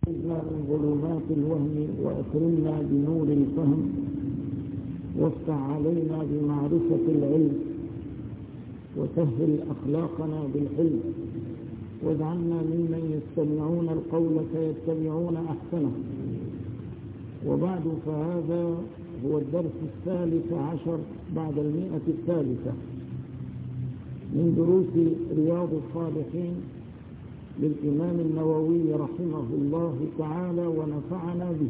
أخرجنا من ظلمات الوهم وأكرمنا بنور الفهم وافتح علينا بمعرفة العلم وسهل أخلاقنا بالحلم واجعلنا ممن يستمعون القول فيتبعون أحسنه. وبعد، فهذا هو الدرس 13 بعد 100 من دروس رياض الصالحين للإمام النووي رحمه الله تعالى ونفعنا به.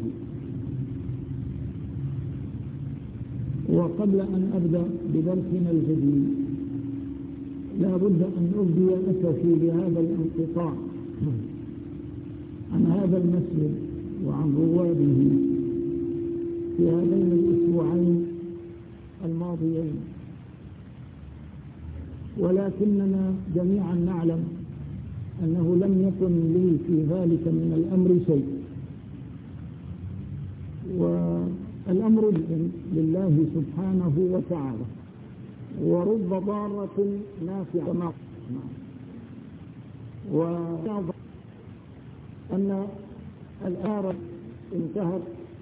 وقبل أن أبدأ بدرسنا الجديد لا بد أن أبدي أسفي بهذا الانقطاع عن هذا المسجد وعن رواده في هذين الأسبوعين الماضيين، ولكننا جميعا نعلم أنه لم يكن لي في ذلك من الأمر شيء، والأمر لله سبحانه وتعالى، ورب ضارة نافعة. وأن الآرة انتهت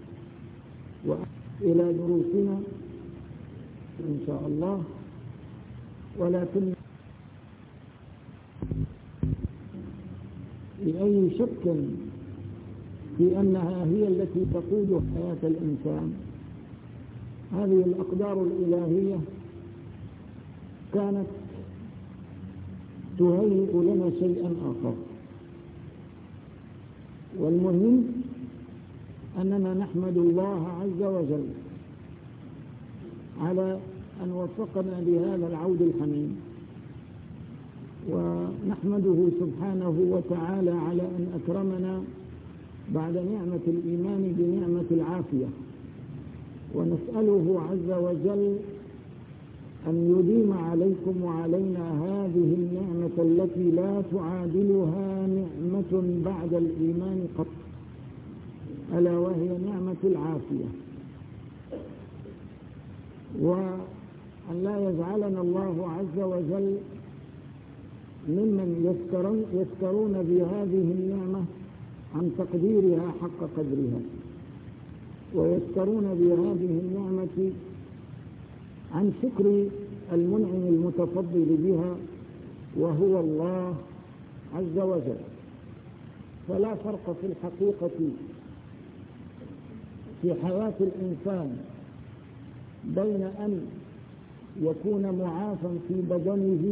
إلى دروسنا إن شاء الله، ولكن لأي شك في أنها هي التي تقود حياة الإنسان. هذه الأقدار الإلهية كانت تهيئ لنا شيئا آخر، والمهم أننا نحمد الله عز وجل على أن وفقنا لهذا العود الحميد، ونحمده سبحانه وتعالى على أن أكرمنا بعد نعمة الإيمان بنعمة العافية، ونسأله عز وجل أن يديم عليكم وعلينا هذه النعمة التي لا تعادلها نعمة بعد الإيمان قط، ألا وهي نعمة العافية، وأن لا يجعلنا الله عز وجل ممن يفترون بهذه النعمة عن تقديرها حق قدرها، ويفترون بهذه النعمة عن شكر المنعم المتفضل بها وهو الله عز وجل. فلا فرق في الحقيقة في حياة الإنسان بين أن يكون معافى في بدنه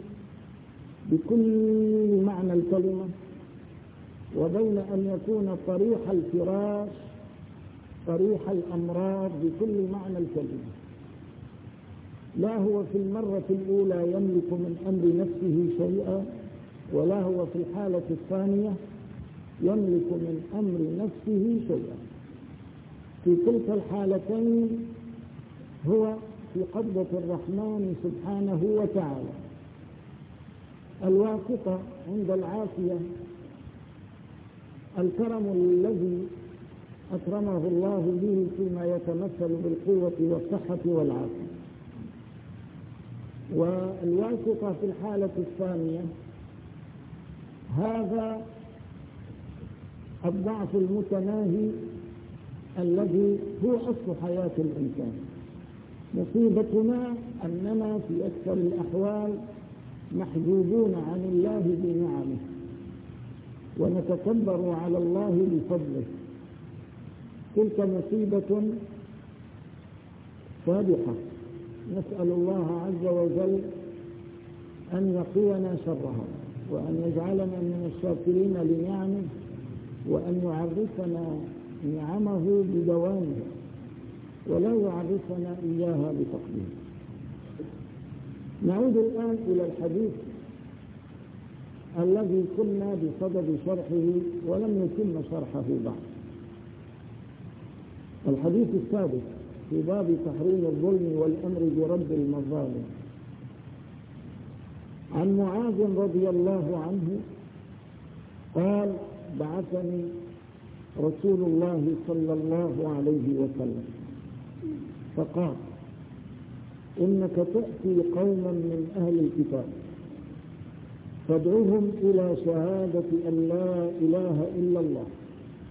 بكل معنى الكلمة، وبين أن يكون طريح الفراش طريح الأمراض بكل معنى الكلمة. لا هو في المرة الأولى يملك من أمر نفسه شيئا، ولا هو في الحالة الثانية يملك من أمر نفسه شيئا. في تلك الحالتين هو في قبضة الرحمن سبحانه وتعالى. الواسطة عند العافية الكرم الذي أكرمه الله به فيما يتمثل بالقوة والصحة والعافية، والواسطة في الحالة الثانية هذا الضعف المتناهي الذي هو أصل حياة الإنسان. مصيبتنا أننا في أكثر الأحوال محجوبون عن الله بنعمه، ونتكبر على الله بفضله. تلك مصيبة فادحة، نسأل الله عز وجل أن يقينا شرها، وأن يجعلنا من الشاكرين لنعمه، وأن يعرفنا نعمه بدوامها، ولا يعرفنا إياها بتقدير. نعود الآن إلى الحديث الذي كنا بصدد شرحه ولم يتم شرحه بعد. الحديث السادس في باب تحريم الظلم والأمر برد المظالم. عن معاذ رضي الله عنه قال: بعثني رسول الله صلى الله عليه وسلم فقال: إنك تأتي قوما من أهل الكتاب فادعوهم إلى شهادة أن لا إله إلا الله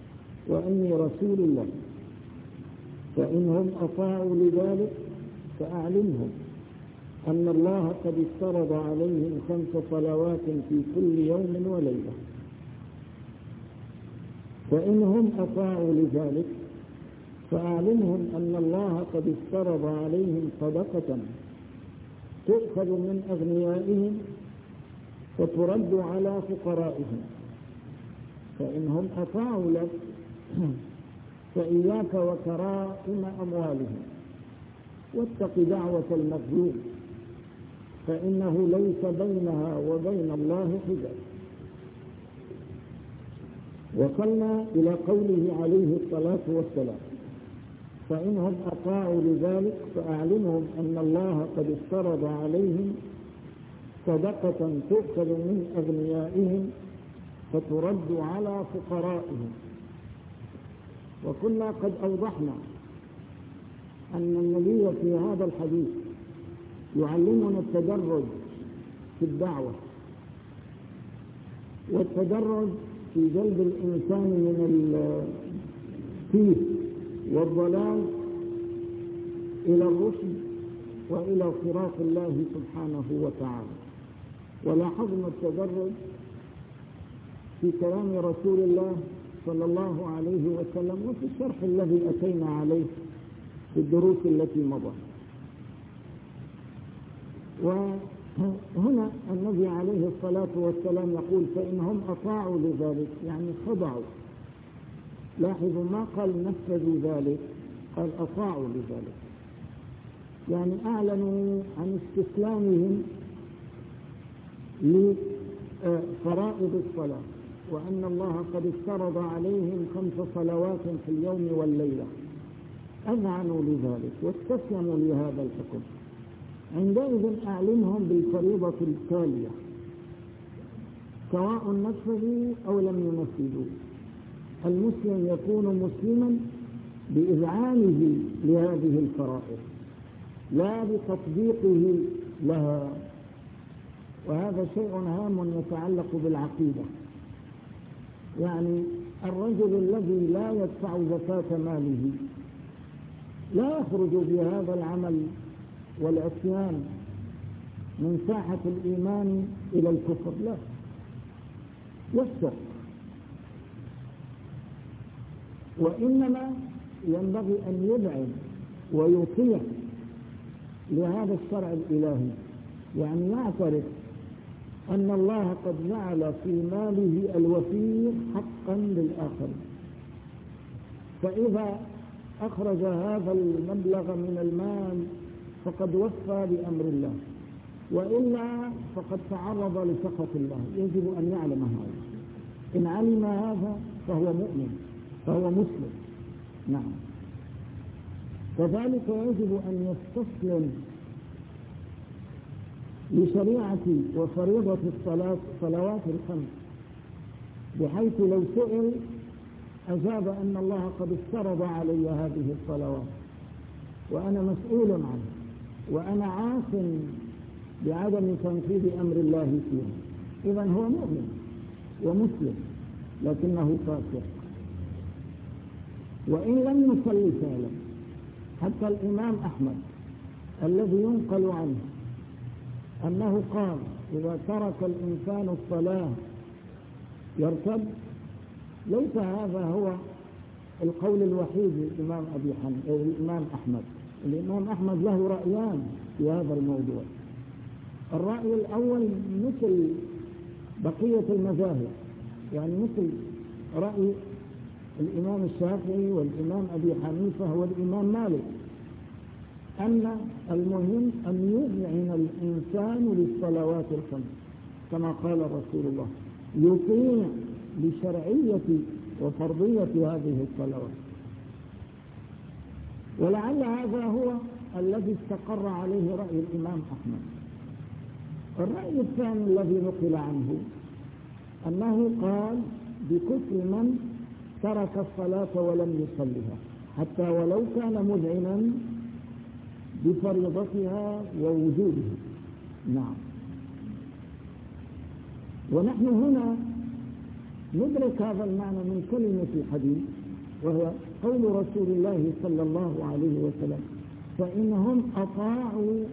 وأني رسول الله، فإنهم أطاعوا لذلك فأعلمهم أن الله قد افترض عليهم 5 صلوات في كل يوم وليلة. فإنهم أطاعوا لذلك فأعلمهم أن الله قد افترض عليهم صدقة تؤخذ من أغنيائهم فترد على فقرائهم. فإنهم أطاعوا لك فإياك وكرائم أموالهم، واتق دعوة المظلوم فإنه ليس بينها وبين الله حجاب. وصلنا إلى قوله عليه الصلاة والسلام: فإنهم أطاعوا لذلك فأعلمهم أن الله قد افترض عليهم صدقة تؤخذ من أغنيائهم فترد على فقرائهم. وكنا قد أوضحنا أن النبي في هذا الحديث يعلمنا التدرج في الدعوة، والتدرج في جلب الإنسان من التيه والضلال إلى الرشد وإلى صراط الله سبحانه وتعالى. ولاحظنا التدرج في كلام رسول الله صلى الله عليه وسلم وفي الشرح الذي أتينا عليه في الدروس التي مضت. وهنا النبي عليه الصلاة والسلام يقول: فإنهم أطاعوا لذلك، يعني خضعوا. لاحظوا ما قال نفذوا ذلك، قال أطاعوا لذلك، يعني أعلنوا عن استسلامهم لفرائض الصلاة، وأن الله قد افترض عليهم 5 صلوات في اليوم والليلة. أذعنوا لذلك واستسلموا لهذا الحكم. عندئذ أعلمهم بالفريضة التالية سواء نفذوا أو لم ينفذوا. المسلم يكون مسلما بإذعانه لهذه الفرائض لا بتطبيقه لها، وهذا شيء هام يتعلق بالعقيدة. يعني الرجل الذي لا يدفع زكاة ماله لا يخرج بهذا العمل والعصيان من ساحة الإيمان إلى الكفر، لا، يفسق. وإنما ينبغي أن يدعم ويطيع لهذا الشرع الإلهي، يعني يعترف أن الله قد جعل في ماله الوفير حقا للآخر، فإذا أخرج هذا المبلغ من المال فقد وفى بأمر الله، وإلا فقد تعرض لسخط الله. يجب أن يعلم هذا. إن علم هذا فهو مؤمن، فهو مسلم. نعم. كذلك يجب أن يستسلم لشريعة وفريضة الصلوات ال5، بحيث لو سئل أجاب أن الله قد افترض علي هذه الصلوات وأنا مسؤول عنه، وأنا عاص بعدم تنفيذ أمر الله فيها. إذن هو مؤمن ومسلم لكنه فاسق. وإن لم يصلي فعلا، حتى الإمام أحمد الذي ينقل عنه أنه قال: إذا ترك الإنسان الصلاة يرتد. ليس هذا هو القول الوحيد للإمام أحمد. الإمام أحمد له رأيان في هذا الموضوع. الرأي الأول مثل بقية المذاهب، يعني مثل رأي الإمام الشافعي والإمام أبي حنيفة والإمام مالك، أن المهم أن يذعن الإنسان للصلوات ال5 كما قال رسول الله، يطيع بشرعية وفرضية هذه الصلوات. ولعل هذا هو الذي استقر عليه رأي الإمام أحمد. الرأي الثاني الذي نقل عنه أنه قال بكفر من ترك الصلاة ولم يصلها، حتى ولو كان مذعنا بفريضتها ووجودها. نعم. ونحن هنا ندرك هذا المعنى من كلمة الحديث وهو قول رسول الله صلى الله عليه وسلم: فإنهم أطاعوا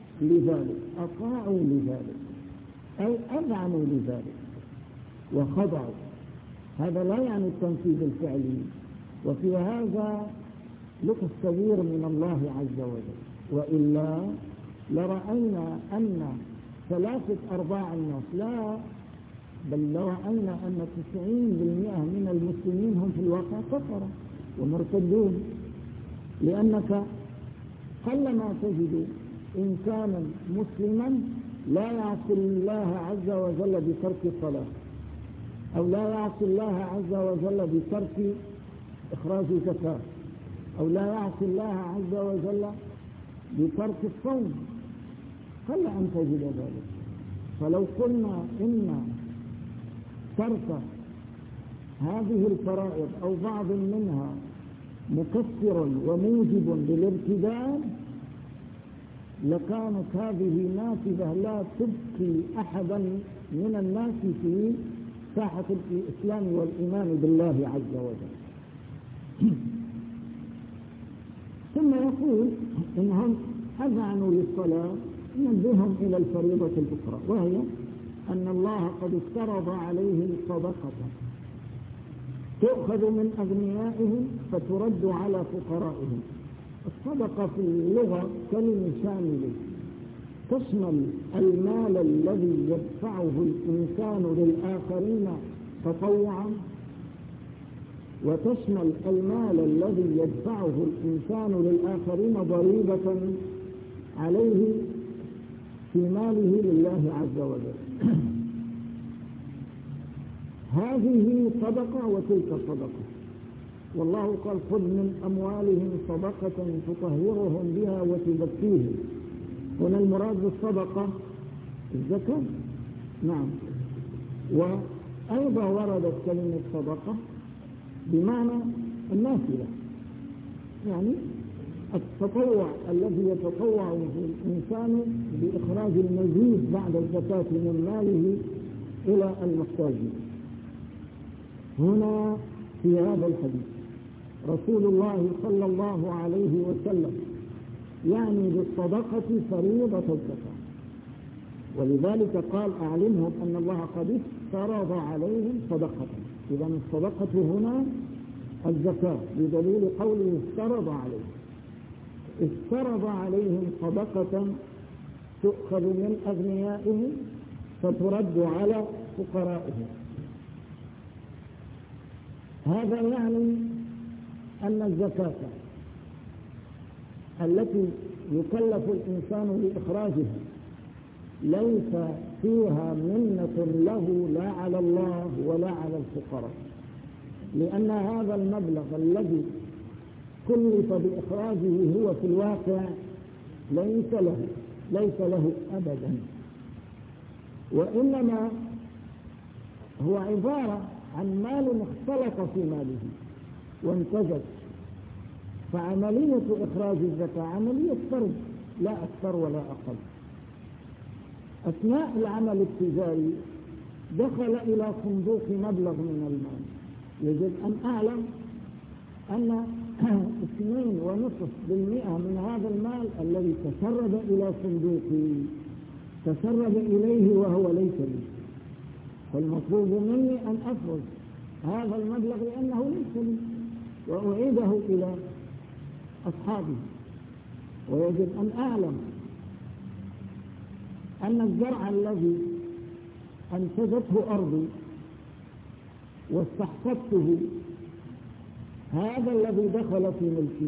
لذلك أي أذعنوا لذلك وخضعوا. هذا لا يعني التنفيذ الفعلي، وفي هذا لطف كبير من الله عز وجل، وإلا لرأينا أن 3/4 الناس، لا بل لرأينا أن 90% من المسلمين هم في الواقع كفرة ومرتدون، لأنك قلما تجد إنسانا مسلما لا يعصي الله عز وجل بترك الصلاة، أو لا يعصي الله عز وجل بترك إخراج الزكاة، أو لا يعصي الله عز وجل بترك الصوم، قل أن تجد ذلك. فلو قلنا إن ترك هذه الفرائض أو بعض منها مكفر وموجب للارتداد، لكانت هذه نافذة لا تبقي أحدا من الناس في ساحة الإسلام والإيمان بالله عز وجل. ثم يقول إنهم أذعنوا للصلاة، ينبههم إلى الفريضة الأخرى، وهي أن الله قد افترض عليهم صدقة تؤخذ من أغنيائهم فترد على فقرائهم. الصدقة في اللغة كلمة شاملة تشمل المال الذي يدفعه الإنسان للآخرين تطوعا، وتشمل المال الذي يدفعه الإنسان للآخرين ضريبة عليه في ماله لله عز وجل. هذه صدقة وتلك صدقة، والله قال: خذ من أموالهم صدقة تطهرهم بها وتزكيهم. هنا المراد بالصدقة الزكاة، نعم. وأيضا وردت كلمة صدقة بمعنى النافلة، يعني التطوع الذي يتطوع الإنسان بإخراج المزيد بعد الزكاة من ماله إلى المحتاجين. هنا في هذا الحديث رسول الله صلى الله عليه وسلم يعني بالصدقة فريضة الزكاة، ولذلك قال: أعلمهم أن الله قد افترض عليهم صدقة. إذا الصدقة هنا الزكاة، بدليل قوله افترض عليهم. افترض عليهم صدقة تؤخذ من أغنيائهم فترد على فقرائهم. هذا يعني أن الزكاة التي يكلف الإنسان بإخراجها ليس فيها منة له لا على الله ولا على الفقراء، لأن هذا المبلغ الذي كلف بإخراجه هو في الواقع ليس له أبدا، وإنما هو عبارة عن مال اختلط في ماله وانتجت. فعملية إخراج الزكاة عملية فرد لا أكثر ولا أقل. أثناء العمل التجاري دخل إلى صندوق مبلغ من المال، يجب أن أعلم أن 2.5% من هذا المال الذي تسرب إلى صندوقي تسرب إليه وهو ليس لي، فالمطلوب مني أن أفرز هذا المبلغ لأنه ليس لي وأعيده إلى أصحابه. ويجب أن أعلم أن الزرع الذي أنتجته أرضي واستحفظته هذا الذي دخل في ملكي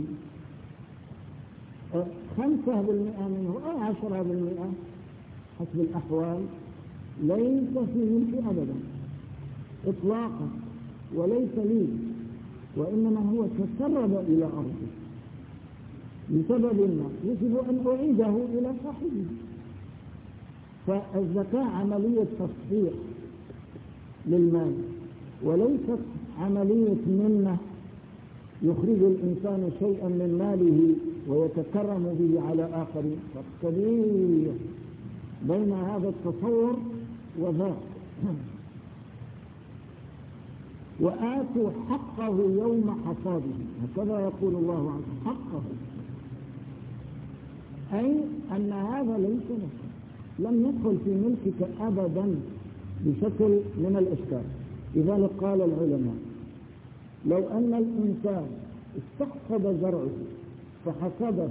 5% منه أو 10% حسب الأحوال ليس في ملكي أبدا إطلاقا وليس لي، وإنما هو تسرب إلى أرضي لسبب ما يجب أن أعيده إلى صاحبه. فالزكاة عملية تصحيح للمال وليست عملية منة يخرج الإنسان شيئا من ماله ويتكرم به على آخرين. فرق كبير بين هذا التصور وذاك. وآتوا حقه يوم حصاده، هكذا يقول الله عنه حقه، أي أن هذا ليس لك، لم يدخل في ملكك أبدا بشكل من الإشكال. لذلك قال العلماء لو أن الإنسان استحصد زرعه فحصده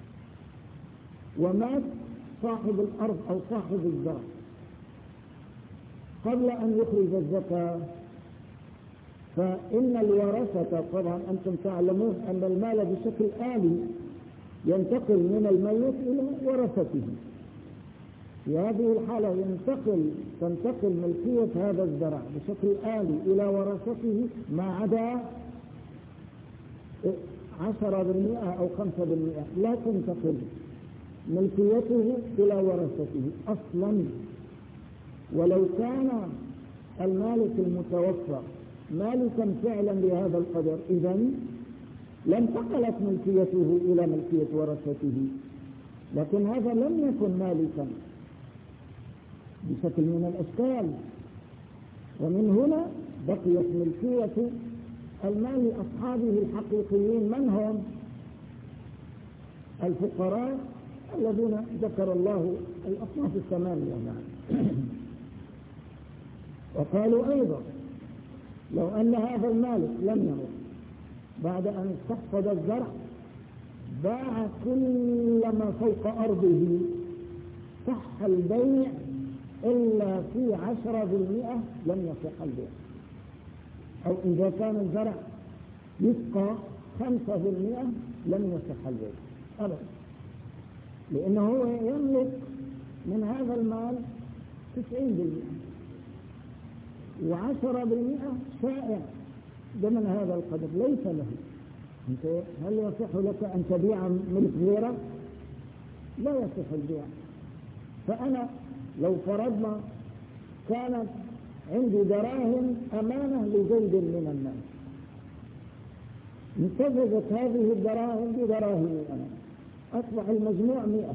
ومات صاحب الأرض أو صاحب الزرع قبل أن يخرج الزكاة، فإن الورثة، طبعا أنتم تعلمون أن المال بشكل آلي ينتقل من الميت إلى ورثته، في هذه الحالة تنتقل ملكية هذا الزرع بشكل آلي إلى ورثته ما عدا 10% أو 5%، لا تنتقل ملكيته إلى ورثته أصلا. ولو كان المالك المتوفى مالكا فعلا لهذا القدر إذن لانتقلت ملكيته إلى ملكية ورثته، لكن هذا لم يكن مالكا بشكل من الأشكال، ومن هنا بقيت ملكية المال لأصحابه الحقيقيين. من هم؟ الفقراء الذين ذكر الله الأصناف الثمانية معا. وقالوا أيضا لو أن هذا المالك لم يمت بعد أن استحصد الزرع باع كل ما فوق أرضه صح البيع إلا في 10% لم يصح البيع، أو إذا كان الزرع يسقى 5% لم يصح البيع أبدا، لأنه هو يملك من هذا المال 90% و10% شائع ضمن هذا القدر ليس له. أنت هل يصح لك أن تبيع ملك غيرك؟ لا يصح البيع. فأنا لو فرضنا كانت عندي دراهم أمانة لزيد من الناس، انتفذت هذه الدراهم بدراهمي أنا، أصبح المجموع 100،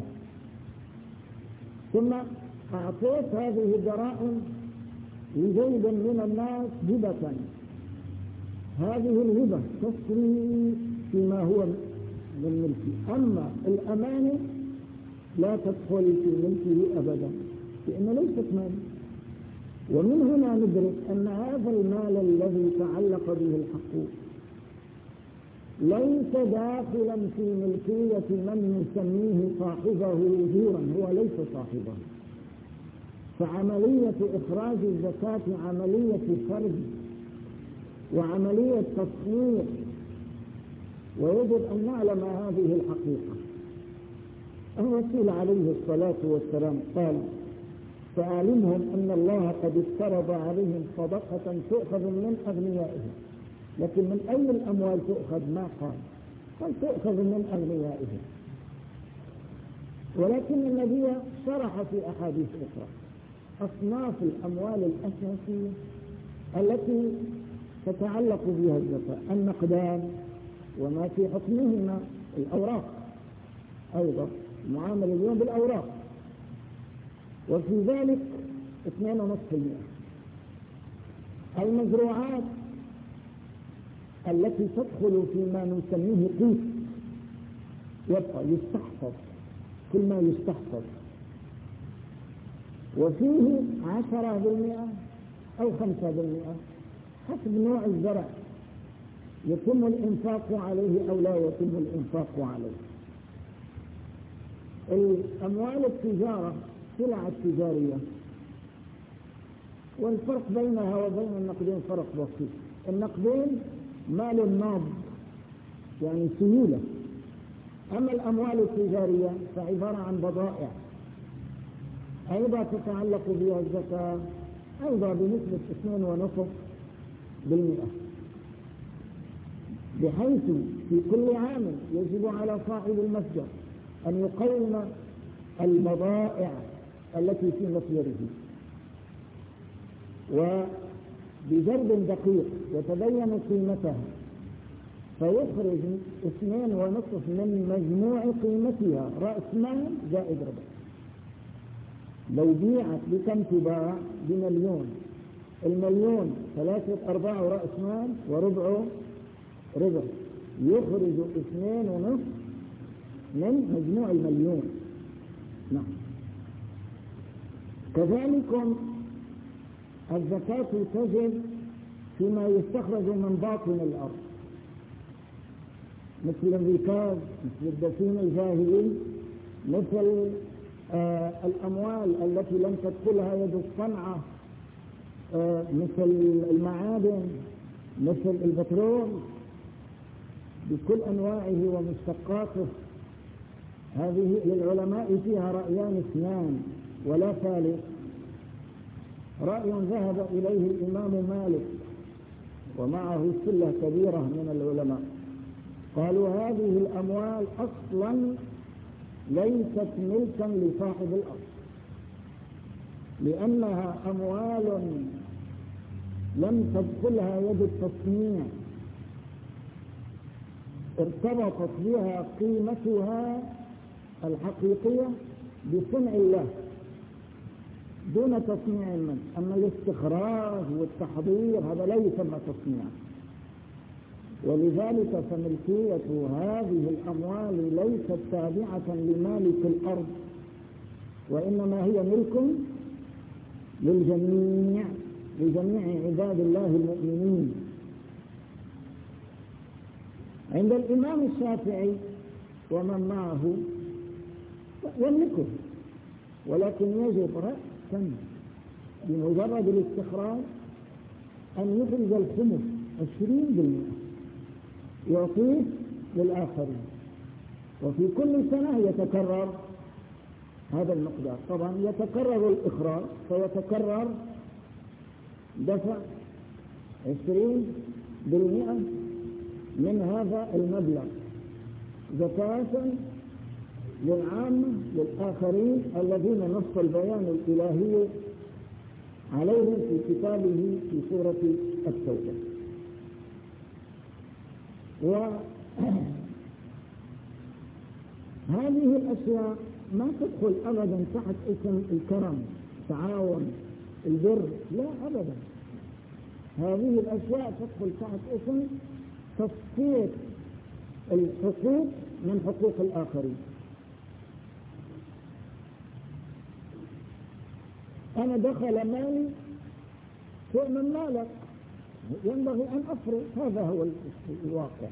ثم أعطيت هذه الدراهم لزيد من الناس هبة، هذه الهبة تسري فيما هو من ملكي، أما الأمانة لا تدخل في ملكه أبدا لأنه ليست مال. ومن هنا ندرك أن هذا المال الذي تعلق به الحق ليس داخلا في ملكية من يسميه صاحبه وجورا، هو ليس صاحبه. فعملية إخراج الزكاة عملية فرد وعملية تصنيع، ويجب أن نعلم هذه الحقيقة. الرسول عليه الصلاة والسلام قال فأعلمهم أن الله قد افترض عليهم صدقة تؤخذ من أغنيائهم، لكن من أي الأموال تؤخذ ما قال تؤخذ من أغنيائهم. ولكن النبي شرح في أحاديث أخرى أصناف الأموال الأساسية التي تتعلق بها الزكاة، النقدان وما في حكمهما، الأوراق أيضا معامل اليوم بالأوراق، وفي ذلك 2.5%. المزروعات التي تدخل فيما نسميه قيت يبقى يستحفظ كل ما يستحفظ، وفيه 10% أو 5% حسب نوع الزرع يتم الإنفاق عليه أو لا يتم الإنفاق عليه. الأموال التجارة سلع التجارية، والفرق بينها وبين النقدين فرق بسيط. النقدين مال ناض يعني سيولة، أما الأموال التجارية فعبارة عن بضائع أيضا تتعلق بها الزكاة أيضا بنسبة 2.5%، بحيث في كل عام يجب على صاحب المتجر أن يقوم البضائع التي في متجره، وبجرد دقيق يتبين قيمتها فيخرج 2.5 من مجموع قيمتها رأس مال زائد ربح. لو بيعت بكم تباع ب1,000,000 المليون 3/4 رأس مال وربعه ربع، يخرج 2.5 من مجموع المليون. نعم. كذلك الزكاة تجب فيما يستخرج من باطن الأرض، مثل الركاز، مثل الدفين الجاهلي، مثل الأموال التي لم تدخلها يد الصنعة، مثل المعادن، مثل البترول بكل أنواعه ومشتقاته. هذه للعلماء فيها رأيان اثنان ولا ثالث. رأي ذهب إليه الإمام مالك ومعه سلة كبيرة من العلماء، قالوا هذه الأموال أصلا ليست ملكا لصاحب الأرض، لأنها أموال لم تدخلها يد التصنيع، ارتبطت بها قيمتها الحقيقية بصنع الله دون تصنيع من. أما الاستخراج والتحضير هذا لا يسمى تصنيع. ولذلك فملكية هذه الأموال ليست تابعة لمالك الأرض، وإنما هي ملك للجميع، لجميع عباد الله المؤمنين. عند الإمام الشافعي ومن معه يملكه، ولكن يجب رأسا بمجرد الاستخراج أن يخرج الخمس 20% يعطيه للآخرين، وفي كل سنة يتكرر هذا المقدار. طبعا يتكرر الإخراج فيتكرر دفع 20% من هذا المبلغ زكاة للعامة للآخرين الذين نص البيان الإلهي عليهم في كتابه في سورة التوبة. وهذه الأشياء ما تدخل أبدا تحت اسم الكرم، التعاون، البر، لا أبدا. هذه الأشياء تدخل تحت اسم تصفية الحقوق من حقوق الآخرين. أنا دخل مالي شيء من مالك، ينبغي أن أفرق، هذا هو الواقع.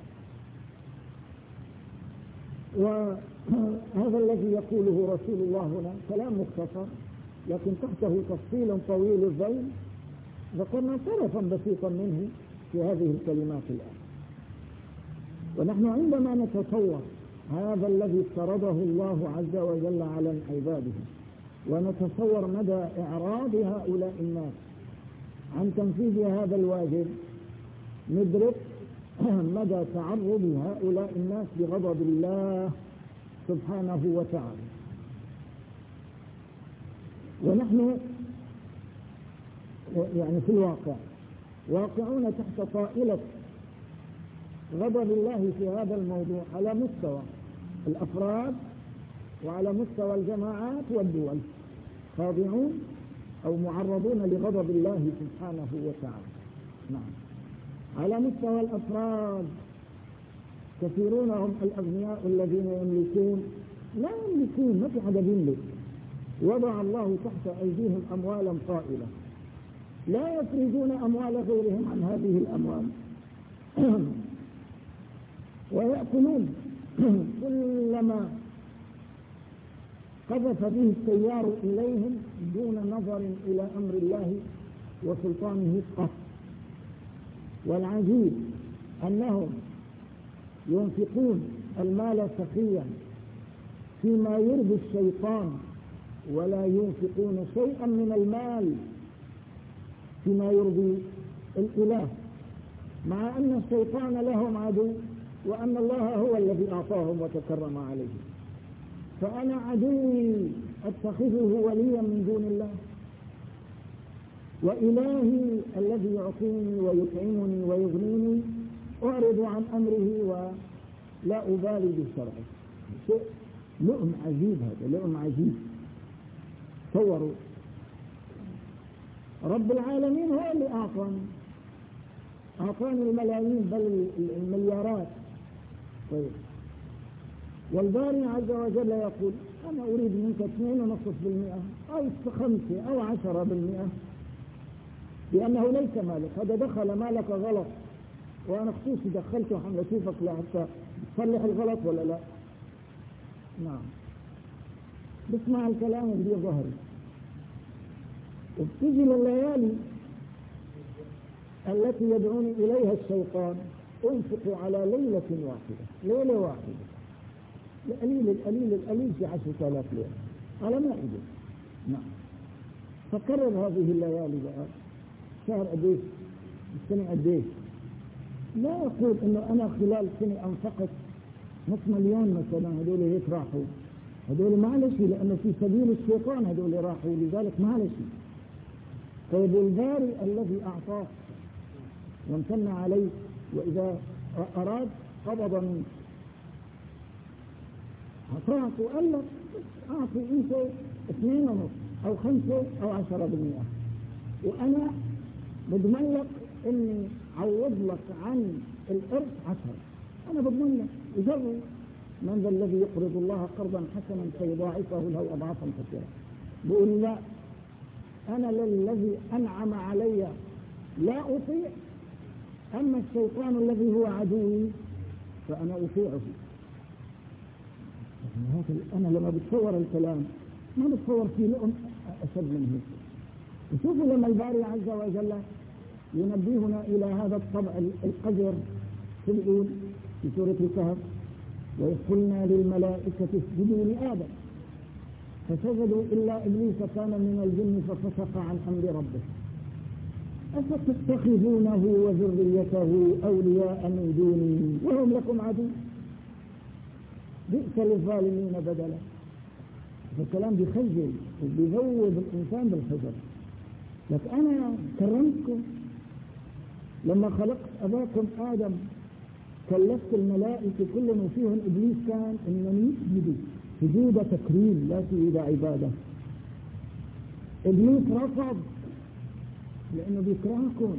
وهذا الذي يقوله رسول الله هنا كلام مختصر لكن تحته تفصيل طويل الذيل، ذكرنا طرفا بسيطا منه في هذه الكلمات الآن. ونحن عندما نتصور هذا الذي افترضه الله عز وجل على عباده، ونتصور مدى إعراض هؤلاء الناس عن تنفيذ هذا الواجب، ندرك مدى تعرض هؤلاء الناس بغضب الله سبحانه وتعالى. ونحن يعني في الواقع واقعون تحت طائلة غضب الله في هذا الموضوع على مستوى الأفراد وعلى مستوى الجماعات والدول، خاضعون أو معرضون لغضب الله سبحانه وتعالى. نعم. على مستوى الأفراد كثيرون هم الأغنياء الذين يملكون، لا يملكون، ما في حدا يملك. وضع الله تحت أيديهم أموالا طائلة لا يفرجون أموال غيرهم عن هذه الأموال ويأكلون كلما قذف به التيار إليهم دون نظر إلى أمر الله وسلطانه قط. والعجيب أنهم ينفقون المال سخيا فيما يرضي الشيطان، ولا ينفقون شيئا من المال فيما يرضي الإله، مع أن الشيطان لهم عدو وأن الله هو الذي أعطاهم وتكرم عليهم. فأنا عدوي أتخذه وليا من دون الله، وإلهي الذي يعطيني ويطعمني ويغنيني أعرض عن أمره ولا أبالي بشرعه. شيء لؤم عجيب، هذا لؤم عجيب. تصوروا رب العالمين هو اللي أعطاني الملايين بل المليارات. طيب، والباري عز وجل يقول أنا أريد منك 2.5% أو 5 أو 10%، لأنه ليس مالك، هذا دخل مالك غلط وأنا خصوصي دخلته وحن أشوفك لحتى تصلح الغلط ولا لا. نعم، بسمع الكلام اللي ظهري، وبتجي لليالي التي يدعوني إليها الشيطان أنفق على ليلة واحدة، ليلة واحدة، القليل في 10,000 ليلة على ما أجل. نعم، فكرر هذه الليالي بقى، شهر قديش، السنة قديش. لا أقول إنه أنا خلال سنة أنفقت نصف مليون مثلا، هدول هيك راحوا، هدول ما على شيء، لأنه في سبيل الشيطان هدول راحوا، لذلك ما على شيء. طيب، الباري الذي أعطاك وامتن عليك وإذا أراد قبض منك، أعطاك وقال لك أعطي أنت 2.5 أو 5 أو 10%، وأنا بضمن لك إني عوض لك عن القرض 10. أنا بضمن لك، وجرب. من ذا الذي يقرض الله قرضا حسنا فيضاعفه له أضعافا كثيرة؟ بقول لا، أنا للذي أنعم علي لا أطيع، أما الشيطان الذي هو عدوي فأنا أطيعه. أنا لما بتصور الكلام ما بتصور فيه لؤم أشد من هيك. وشوفوا لما الباري عز وجل ينبهنا إلى هذا الطبع القذر في الأول في سورة الكهف: وإذ قلنا للملائكة اسجدوا لآدم فسجدوا إلا إبليس كان من الجن ففسق عن أمر ربه أفتتخذونه وذريته أولياء من دوني وهم لكم عدو بئس للظالمين بدلا. فالكلام بيخجل وبيذوب الإنسان بالخجل. لك أنا كرمتكم لما خلقت أباكم آدم، كلفت الملائكة كلهم وفيهم إبليس كان إنني يسجدوا سجود تكريم لا سجود عبادة. إبليس رفض لأنه بيكرهكم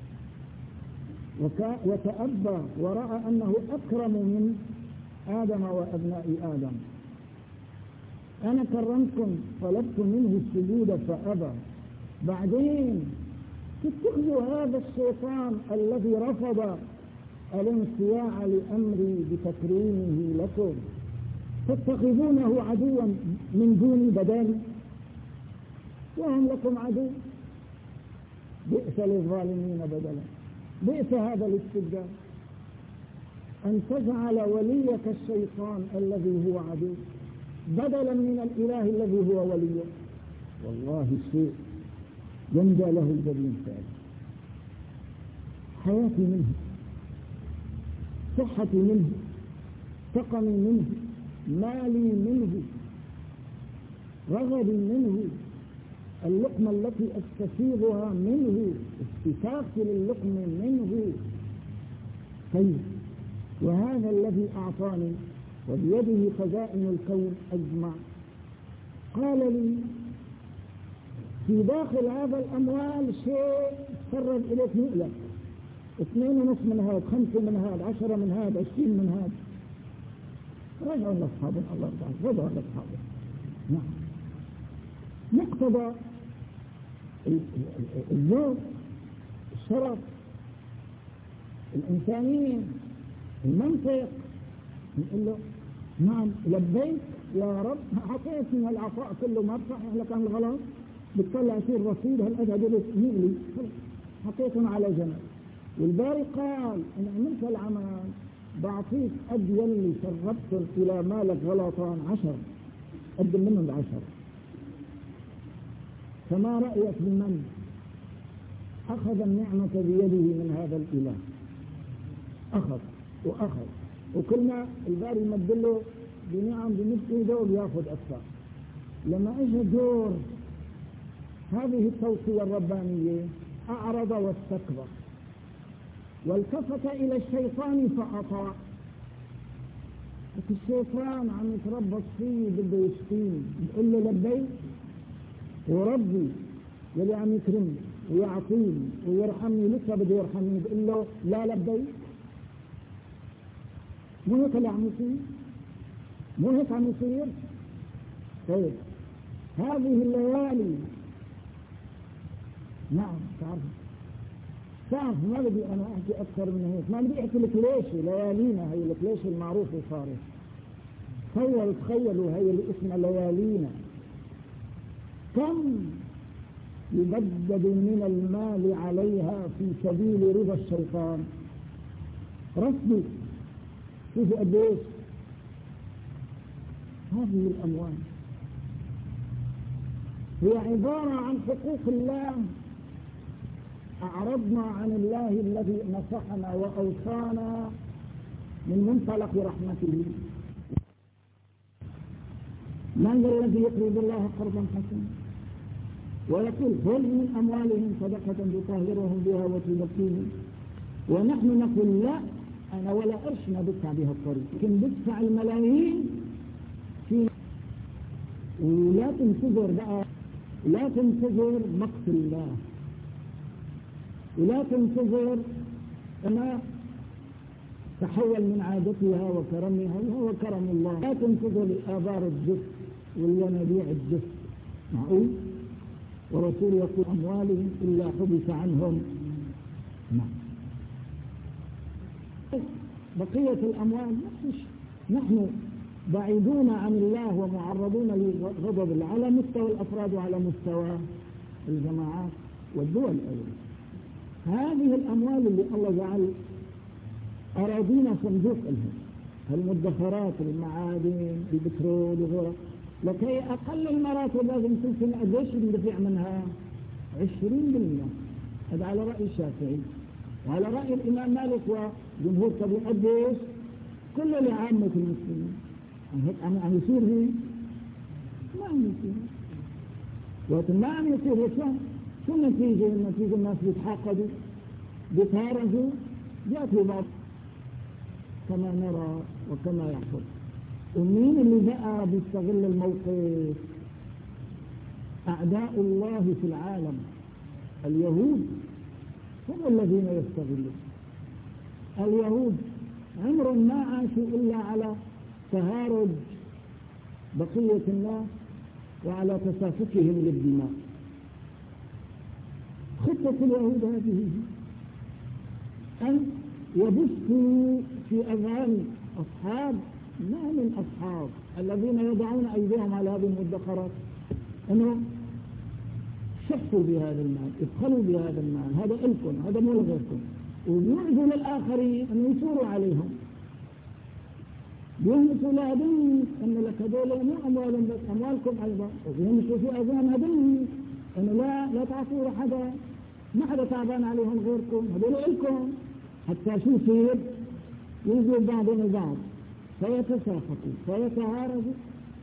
وتأبى ورأى أنه أكرم من آدم وأبناء آدم. أنا كرمتكم طلبت منه السجود فأبى. بعدين تتخذوا هذا الشيطان الذي رفض الانصياع لأمري بتكريمه لكم تتخذونه عدوا من دون بدل وهم لكم عدو بئس للظالمين بدلا. بئس هذا الاستبدال أن تجعل وليك الشيطان الذي هو عدو بدلا من الإله الذي هو وليه. والله شيء يندى له الجبين فعلا. حياتي منه، صحتي منه، سقمي منه، مالي منه، رغبي منه، اللقمة التي استفيضها منه، استفاقي للقمة منه. طيب، وهذا الذي أعطاني وبيده خزائن الكون أجمع قال لي في داخل هذا الأموال شيء تسرب إليك مئلك 2.5 من هذا، 5 من هذا، 10 من هذا، 20 من هذا. رجعوا لأصحابه الله تعالى، رجعوا لأصحابه. نعم، مقتضى الذوق، الشرف، الإنسانية، المنطق، نقول له نعم لبيك يا رب، أعطيت من العطاء كله ما بصحح لك عن الغلط، بتطلع يصير رصيد هالأذى دلت مئلي، حطيتهم على جنب. والباري قال إن عملت العمل بعطيك قد يلي شربتم إلى مالك غلطان 10 قدم منهم 10. فما رأيك بمن أخذ النعمة بيده من هذا الإله؟ أخذ وكل ما الباري يمدله بنعم بمد إيده وبياخذ أكثر. لما اجى دور هذه التوصية الربانية أعرض واستكبر والتفت إلى الشيطان فأطاع. الشيطان عم يتربص فيه بده يشفيني، بقول له لبيك وربي يلي عم يكرمني ويعطيني ويرحمني لسه بده يرحمني بقول له لا لبيك؟ مو هيك اللي عم يصير؟ مو هيك عم يصير؟ طيب هذه الليالي نعم تعرف ما بدي أنا أحكي أكثر من هيك، ما بدي أحكي لك ليش ليالينا، هي ليش المعروفة صارت. تخيلوا هي اللي اسمها ليالينا كم يبدد من المال عليها في سبيل رضا الشيطان. رصدي شوفوا قديش هذه الأموال هي عبارة عن حقوق الله، أعرضنا عن الله الذي نصحنا وأوصانا من منطلق رحمته. من الذي يقرض الله قرضا حسنا ويقول خذ من أموالهم صدقة تطهرهم بها وتزكيهم، ونحن نقول لا أنا ولا قرش ما بدفع بها الطريق، لكن بدفع الملايين في. ولا تنتظر بقى، لا تنتظر مقت الله، ولا تنتظر أما تحول من عادتها وكرمها وهو كرم الله. لا تنتظر آبار الجف والينابيع الجف، معقول؟ ورسول يقول أموالهم إلا حبس عنهم. بقية الأموال نحن بعيدون عن الله ومعرضون لغضب على مستوى الأفراد وعلى مستوى الجماعات والدول أيضا. هذه الأموال اللي الله جعل أراضينا صندوق لها، المدخرات، المعادن، البترول وغيرها، لكي أقل المراتب لازم تمكن قديش ندفع منها 20%. هذا على رأي الشافعي، وعلى رأي الإمام مالك وجمهور كبير قديش كل لعامة المسلمين. عم يصير هيك؟ ما عم يصير. وقت ما عم يصير هيك شو النتيجة؟ النتيجة الناس بيتحاقدوا بيتهارجوا بيأتوا بعض كما نرى وكما يحصل. ومين اللي بقى بيستغل الموقف؟ أعداء الله في العالم اليهود هم الذين يستغلون. اليهود عمرهم ما عاشوا إلا على تهارج بقية الناس وعلى تسافكهم للدماء. خطة اليهود هذه أن يبثوا في أذهان أصحاب ما من أصحاب الذين يضعون أيديهم على هذه المدخرات أنه شحوا بهذا المال، ادخلوا بهذا المال، هذا إلكم، هذا مو لغيركم، وبيعزوا للآخرين أن يثوروا عليهم، بيهمسوا لهذين أن لك هذول مو أموالهم بس أموالكم أيضا، وبيهمسوا في أذهان هذين أنه لا تعطوا لحدا، ما حدا تعبان عليهم غيركم، هذول إلكم، حتى شو يصير؟ ينزلوا بعضهم البعض فيتساقطوا فيتهارجوا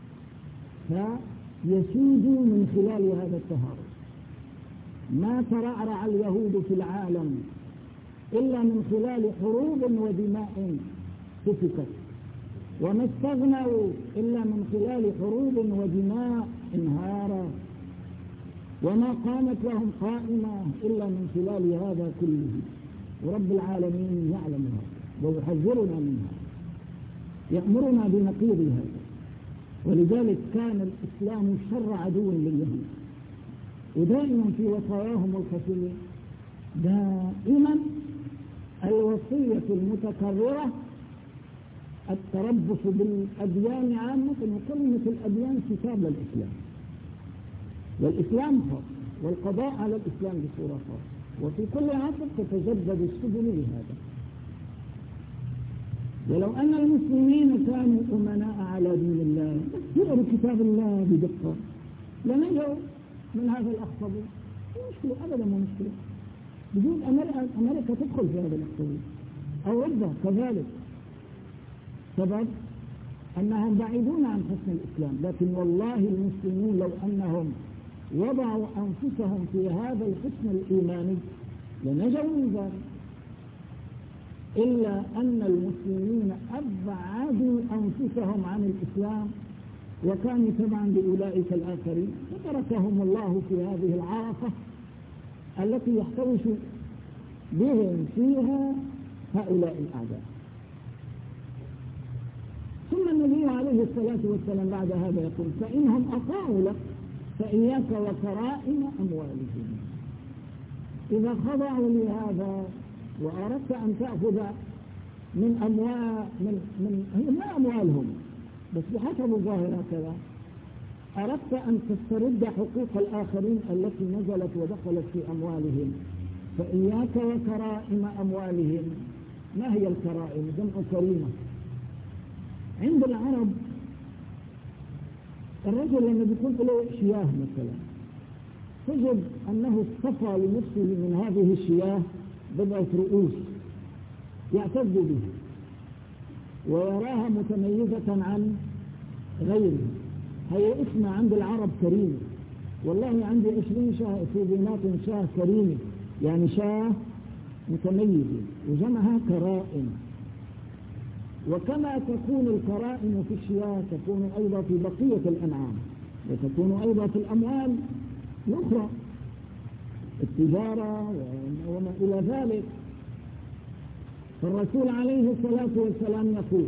فيسودوا من خلال هذا التهارج. ما ترعرع اليهود في العالم إلا من خلال حروب ودماء سفكت، وما استغنوا إلا من خلال حروب ودماء انهارا، وما قامت لهم قائمة إلا من خلال هذا كله. ورب العالمين يعلم هذا ويحذرنا منها، يأمرنا بنقيض هذا. ولذلك كان الإسلام شر عدو لليهود، ودائما في وصاياهم الخفية دائما الوصية المتكررة التربص بالأديان عامة، وكلمة الأديان كتاب للإسلام، والإسلام خاص، والقضاء على الإسلام بصورة خاصة، وفي كل عصر تتجدد السبل لهذا. ولو أن المسلمين كانوا أمناء على دين الله يقرأوا كتاب الله بدقة لنجوا من هذا الأخطبوط. مشكلة أبدا مو مشكلة، بدون أمريكا تدخل في هذا الأخطبوط، أوروبا كذلك، سبب أنهم بعيدون عن حسن الإسلام. لكن والله المسلمون لو أنهم وضعوا أنفسهم في هذا الحسن الإيماني لنجوا من ذلك، إلا أن المسلمين أبعدوا أنفسهم عن الإسلام وكانوا تبعا لأولئك الآخرين، فتركهم الله في هذه العرفة التي يحتوش بهم فيها هؤلاء الأعداء. ثم النبي عليه الصلاة والسلام بعد هذا يقول: فإنهم أطاعوا لك فإياك وكرائم أموالهم. إذا خضعوا لهذا وأردت أن تأخذ من أموالهم بس بحسب الظاهر هكذا، أردت أن تسترد حقوق الآخرين التي نزلت ودخلت في أموالهم، فإياك وكرائم أموالهم. ما هي الكرائم؟ جمع كريمة. عند العرب الرجل لما بيكون له شياه مثلا، تجد أنه اصطفى لنفسه من هذه الشياه بضعة رؤوس يعتز به ويراها متميزة عن غيره. هي اسمها عند العرب كريمة. والله عندي 20 شاه في بينات شاه كريمة، يعني شاه متميزة، وجمعها كرائم. وكما تكون الكرائم في الشياه تكون أيضا في بقية الأنعام، وتكون أيضا في الأموال الأخرى، التجارة وما إلى ذلك. فالرسول عليه الصلاة والسلام يقول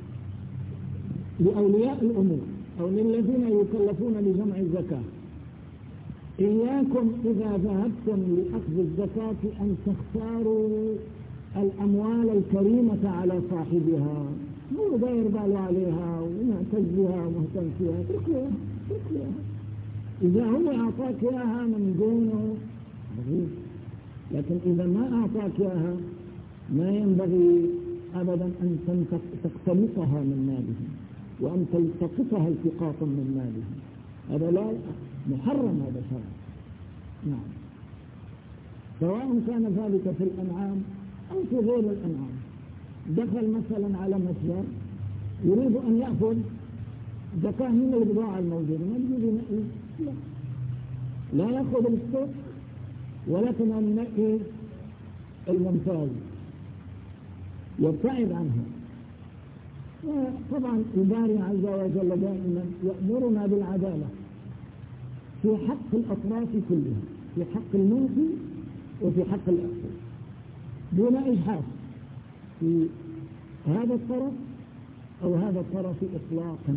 لأولياء الأمور أو للذين يكلفون بجمع الزكاة: إياكم إذا ذهبتم لأخذ الزكاة أن تختاروا الأموال الكريمة على صاحبها، مو داير باله عليها ومعتز بها ومهتم فيها، اتركوها. إذا هو أعطاك إياها من دونه بغير، لكن إذا ما أعطاك إياها ما ينبغي أبدا أن تقتنصها من ماله وأن تلتقطها التقاطا من ماله. هذا لا محرم، هذا شرع. نعم، سواء كان ذلك في الأنعام أو في غير الأنعام. دخل مثلا على متجر يريد أن يأخذ زكاة من البضاعة الموجودة، ما يجوز ينقي، لا يأخذ الستوك ولكن ينقي الممتاز يبتعد عنها. طبعا الباري عز وجل دائما يأمرنا بالعدالة في حق الأطراف كلها، في حق المنفي وفي حق الأخر، دون إجحاف في هذا الطرف أو هذا الطرف إطلاقا.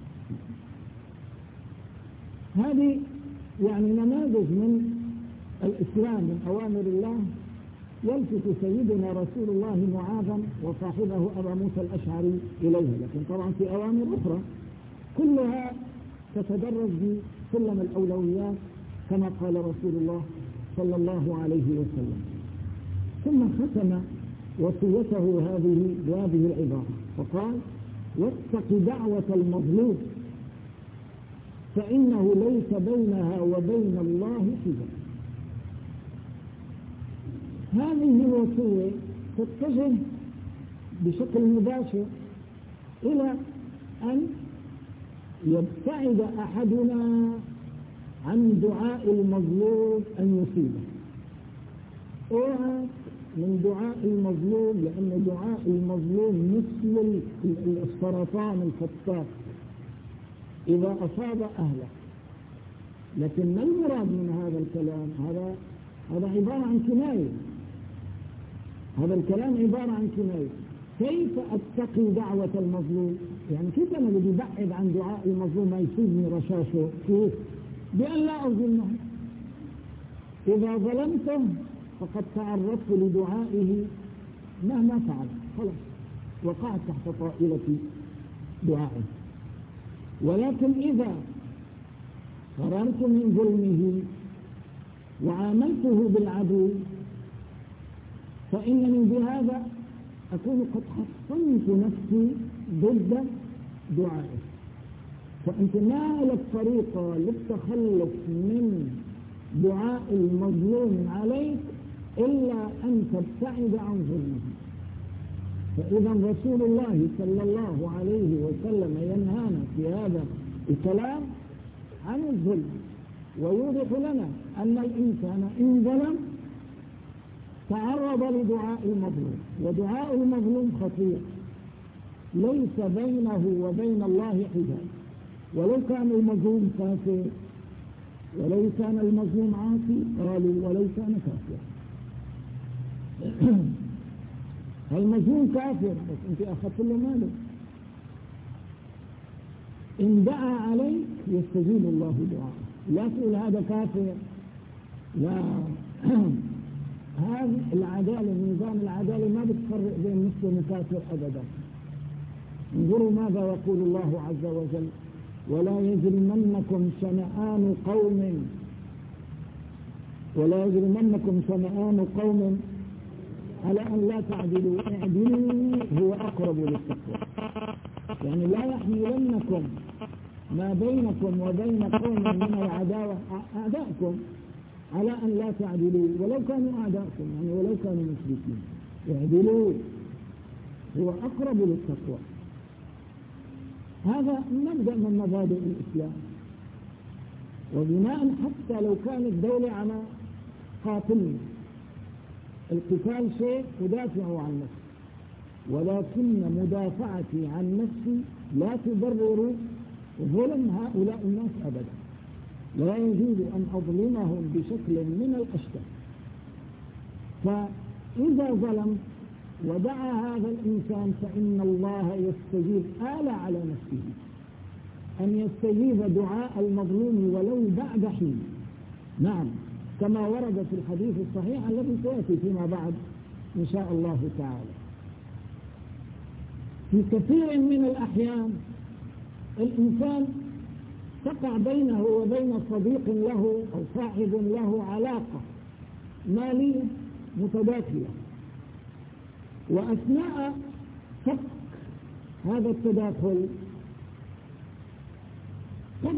هذه يعني نماذج من الإسلام من أوامر الله يلفت سيدنا رسول الله معاذا وصاحبه أبا موسى الأشعري إليها، لكن طبعا في أوامر أخرى كلها تتدرج بسلم الأولويات كما قال رسول الله صلى الله عليه وسلم. ثم ختم وصيته بهذه العبارة فقال: واتق دعوة المظلوم فإنه ليس بينها وبين الله حجاب. هذه الوصية تتجه بشكل مباشر إلى أن يبتعد أحدنا عن دعاء المظلوم أن يصيبه. اوعى من دعاء المظلوم، لأن دعاء المظلوم مثل السرطان الفتاك إذا أصاب أهله. لكن ما المراد من هذا الكلام؟ هذا عبارة عن كناية. هذا الكلام عبارة عن كناية. كيف أتقي دعوة المظلوم؟ يعني كيف أنا بدي بعد عن دعاء المظلوم ما يصيبني رشاشه؟ كيف؟ بأن لا أظلمه. إذا ظلمته فقد تعرضت لدعائه مهما فعل، خلاص وقعت تحت طائلة دعائه. ولكن إذا فررت من ظلمه وعاملته بالعدو فإنني بهذا أكون قد حصنت نفسي ضد دعائه. فأنت ما لك طريقة للتخلص من دعاء المظلوم عليك إلا أن تبتعد عن ظلمه. فإذا رسول الله صلى الله عليه وسلم ينهانا في هذا الكلام عن الظلم، ويوضح لنا أن الإنسان إن ظلم تعرض لدعاء المظلوم، ودعاء المظلوم خطير ليس بينه وبين الله حجاب. ولو كان المظلوم كافر ولو كان المظلوم عاصي قالوا ولو كان كافرا. المظلوم كافر بس أنت أخذت له ماله، إن دعا عليك يستجيب الله دعاءه، لا تقول هذا كافر. لا هذه العدالة، نظام العدالة ما بتفرق بين مسلم وكافر أبدا. انظروا ماذا يقول الله عز وجل: ولا يجرمنكم شنآن قوم على أن لا تعدلوا اعدلوا هو أقرب للتقوى. يعني لا يحملنكم ما بينكم وبين قوم من العداوة أعداءكم على أن لا تعدلوا ولو كانوا أعداءكم، يعني ولو كانوا مشركين. اعدلوا هو أقرب للتقوى. هذا مبدأ من مبادئ الإسلام. وبناء حتى لو كانت الدولة على قاتلني، القتال شيء أدافع عن نفسي، ولكن مدافعتي عن نفسي لا تبرر ظلم هؤلاء الناس أبدا. لا يجوز أن أظلمهم بشكل من الأشكال. فإذا ظلم ودعا هذا الإنسان فإن الله يستجيب، آل على نفسه أن يستجيب دعاء المظلوم ولو بعد حين. نعم، كما ورد في الحديث الصحيح الذي سيأتي فيما بعد إن شاء الله تعالى. في كثير من الأحيان الإنسان تقع بينه وبين صديق له أو صاحب له علاقة مالية متداخلة، وأثناء فك هذا التداخل قد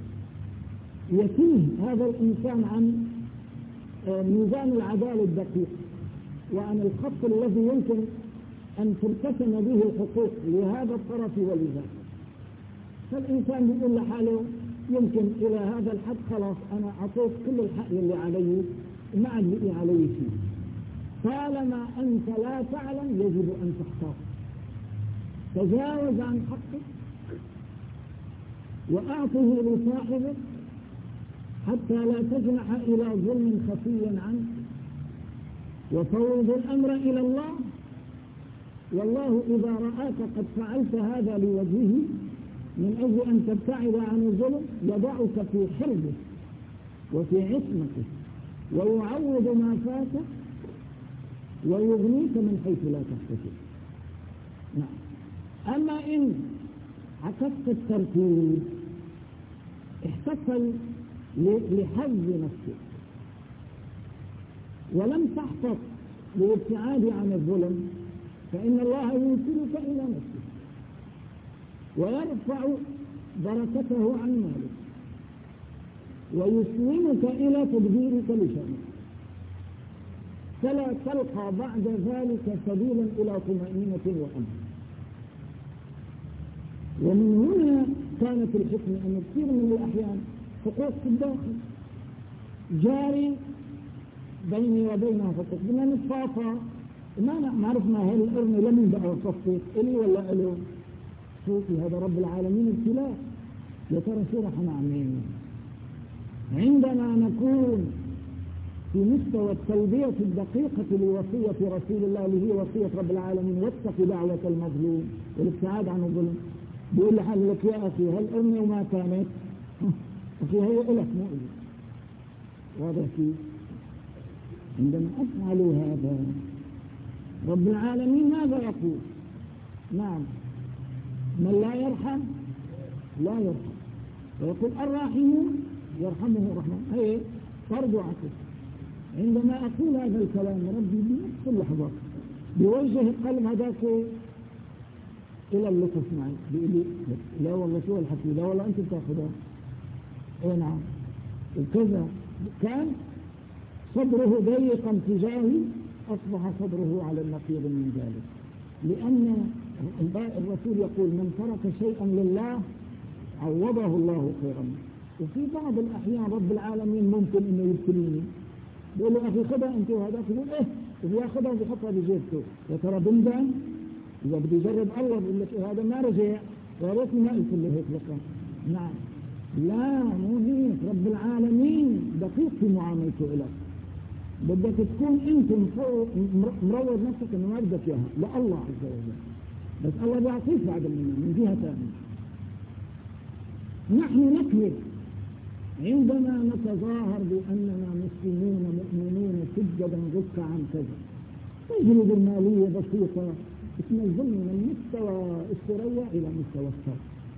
يتيه هذا الإنسان عن ميزان العدالة الدقيق وعن الخط الذي يمكن أن ترتسم به الحقوق لهذا الطرف ولذاك. فالإنسان يقول لحاله يمكن إلى هذا الحد خلاص أنا أعطيت كل الحق اللي علي ما عاد بقي علي شيء. طالما أنت لا تعلم يجب أن تحتاط، تجاوز عن حقك وأعطه لصاحبك حتى لا تجنح إلى ظلم خفي عنك، وفوض الأمر إلى الله. والله إذا رآك قد فعلت هذا لوجهه من أجل أن تبتعد عن الظلم يضعك في حربه وفي عصمته ويعوض ما فاتك ويغنيك من حيث لا تحتسب. نعم. أما إن عكست الترتيب احتفل لحظ نفسك ولم تحتط للابتعاد عن الظلم فإن الله يوصلك إلى نفسك ويرفع بركته عن مالك ويسلمك إلى تدبيرك لشأنك، فلا تلقى بعد ذلك سبيلا إلى طمأنينة وأمن. ومن هنا كانت الحكمة أن كثير من الأحيان حقوق في الداخل جاري بيني وبينها حقوق، بدنا نتصافى ما عرفنا هل القرن لمن بقى صفت إلي ولا إله. شوفي هذا رب العالمين ابتلاء، يا ترى شو رح نعمل عندما نكون في مستوى التلبية الدقيقة لوصية رسول الله اللي هي وصية رب العالمين واتق دعوة المظلوم والابتعاد عن الظلم. بيقول لحال لك يا أخي هل أمي وما كانت أخي هي إلك مو إلي. واضح كيف؟ عندما أفعل هذا رب العالمين ماذا يقول؟ نعم، من لا يرحم لا يرحم، ويقول الراحمون يرحمه الرحمن. هي فرض عكس. عندما أقول هذا الكلام ربي بنفس اللحظة بوجه القلب هذاك إلى اللطف معي، بيقول لي لا والله شو الحكي، لا والله أنت بتاخذها. إيه نعم، وكذا كان صدره ضيقا تجاهي أصبح صدره على النقيض من ذلك، لأن الرسول يقول من ترك شيئا لله عوضه الله خيرا. وفي بعض الأحيان رب العالمين ممكن إنه يبتليني، بيقول له أخي خذها أنت وهذاك، يقول إيه بياخذها وبيحطها بجيبته. يا ترى بندم إذا بده يجرب الله بيقول لك هذا ما رجع، يا ريتني ما قلت له هيك لك. نعم، لا مو هيك، رب العالمين دقيق في معاملته لك. بدك تكون انت مروض نفسك انه ما بدك اياها، لا الله عز وجل، بس الله بيعطيك بعد من جهه ثانيه. نحن نكذب عندما نتظاهر باننا مسلمون مؤمنون سجدا ركعا كذا. تجربة المالية بسيطة تنزل من مستوى الثريا إلى مستوى الثرى.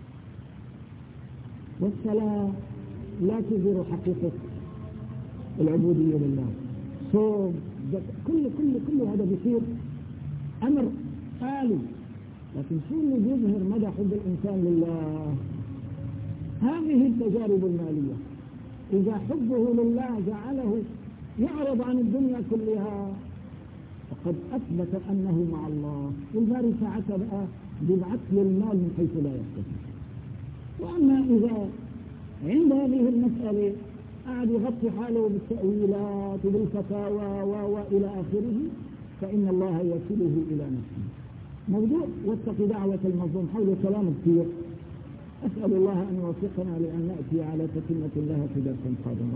والصلاة لا تظهر حقيقة العبودية لله. صوم كل هذا بيصير أمر آلي، لكن شو اللي بيظهر مدى حب الإنسان لله؟ هذه التجارب المالية. إذا حبه لله جعله يعرض عن الدنيا كلها فقد أثبت أنه مع الله، والباري ساعتها بقى بيبعث له المال من حيث لا يحتسب. وأما إذا عند هذه المسألة قاعد يغطي حاله بالتأويلات وبالفتاوى وإلى آخره، فإن الله يصله إلى نفسه. موضوع واتق دعوة المظلوم حول كلام كثير. أسأل الله أن يوفقنا لأن نأتي على تتمة الله في درس قادم.